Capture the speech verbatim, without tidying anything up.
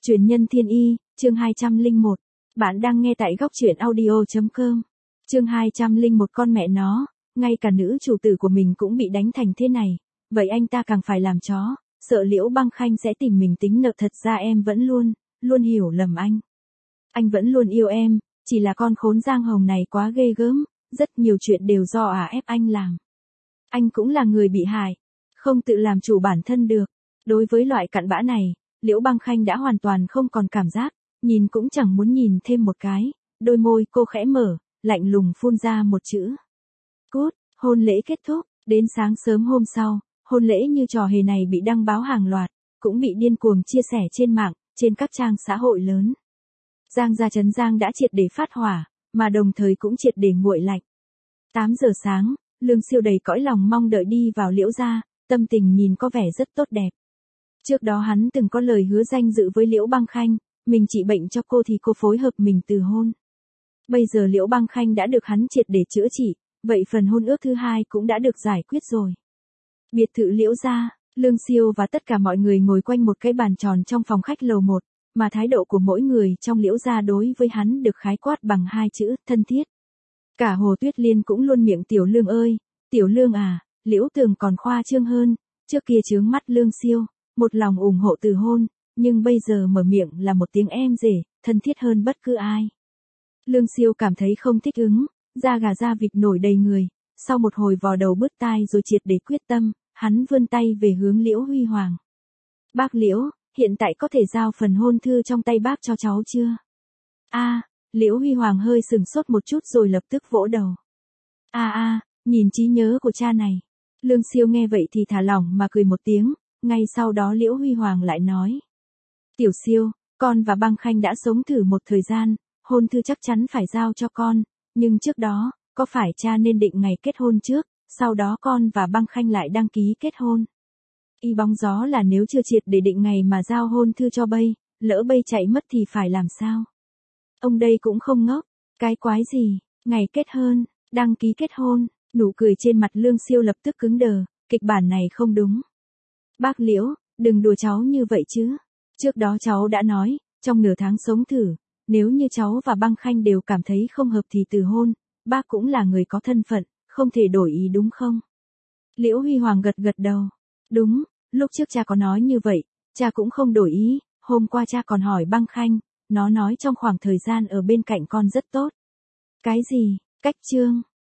Truyền nhân thiên y, chương hai trăm lẻ một. Bạn đang nghe tại góc truyện audio chấm com. Chương hai trăm lẻ một con mẹ nó, ngay cả nữ chủ tử của mình cũng bị đánh thành thế này, vậy anh ta càng phải làm chó, sợ Liễu Băng Khanh sẽ tìm mình tính nợ, thật ra em vẫn luôn, luôn hiểu lầm anh. Anh vẫn luôn yêu em, chỉ là con khốn Giang Hồng này quá ghê gớm, rất nhiều chuyện đều do ả ép anh làm. Anh cũng là người bị hại, không tự làm chủ bản thân được. Đối với loại cặn bã này, Liễu Băng Khanh đã hoàn toàn không còn cảm giác, nhìn cũng chẳng muốn nhìn thêm một cái, đôi môi cô khẽ mở, lạnh lùng phun ra một chữ. Cút. Hôn lễ kết thúc, đến sáng sớm hôm sau, hôn lễ như trò hề này bị đăng báo hàng loạt, cũng bị điên cuồng chia sẻ trên mạng, trên các trang xã hội lớn. Giang gia Trấn Giang đã triệt để phát hỏa, mà đồng thời cũng triệt để nguội lạnh. tám giờ sáng, Lương Siêu đầy cõi lòng mong đợi đi vào Liễu gia, tâm tình nhìn có vẻ rất tốt đẹp. Trước đó hắn từng có lời hứa danh dự với Liễu Băng Khanh, mình trị bệnh cho cô thì cô phối hợp mình từ hôn. Bây giờ Liễu Băng Khanh đã được hắn triệt để chữa trị, vậy phần hôn ước thứ hai cũng đã được giải quyết rồi. Biệt thự Liễu gia, Lương Siêu và tất cả mọi người ngồi quanh một cái bàn tròn trong phòng khách lầu một, mà thái độ của mỗi người trong Liễu gia đối với hắn được khái quát bằng hai chữ, thân thiết. Cả Hồ Tuyết Liên cũng luôn miệng Tiểu Lương ơi, Tiểu Lương à, Liễu Tường còn khoa trương hơn, trước kia chướng mắt Lương Siêu, một lòng ủng hộ từ hôn, nhưng bây giờ mở miệng là một tiếng em rể, thân thiết hơn bất cứ ai. Lương Siêu cảm thấy không thích ứng, da gà da vịt nổi đầy người, sau một hồi vò đầu bứt tai rồi triệt để quyết tâm, hắn vươn tay về hướng Liễu Huy Hoàng. Bác Liễu, hiện tại có thể giao phần hôn thư trong tay bác cho cháu chưa? A, à, Liễu Huy Hoàng hơi sừng sốt một chút rồi lập tức vỗ đầu. A à, a, à, nhìn trí nhớ của cha này. Lương Siêu nghe vậy thì thả lỏng mà cười một tiếng, ngay sau đó Liễu Huy Hoàng lại nói. Tiểu Siêu, con và Băng Khanh đã sống thử một thời gian, hôn thư chắc chắn phải giao cho con, nhưng trước đó, có phải cha nên định ngày kết hôn trước, sau đó con và Băng Khanh lại đăng ký kết hôn. Y bóng gió là nếu chưa triệt để định ngày mà giao hôn thư cho bây, lỡ bây chạy mất thì phải làm sao? Ông đây cũng không ngốc, cái quái gì, ngày kết hôn, đăng ký kết hôn, nụ cười trên mặt Lương Siêu lập tức cứng đờ, kịch bản này không đúng. Bác Liễu, đừng đùa cháu như vậy chứ. Trước đó cháu đã nói, trong nửa tháng sống thử, nếu như cháu và Băng Khanh đều cảm thấy không hợp thì từ hôn, bác cũng là người có thân phận, không thể đổi ý đúng không? Liễu Huy Hoàng gật gật đầu. Đúng, lúc trước cha có nói như vậy, cha cũng không đổi ý, hôm qua cha còn hỏi Băng Khanh, nó nói trong khoảng thời gian ở bên cạnh con rất tốt. Cái gì, cách trương?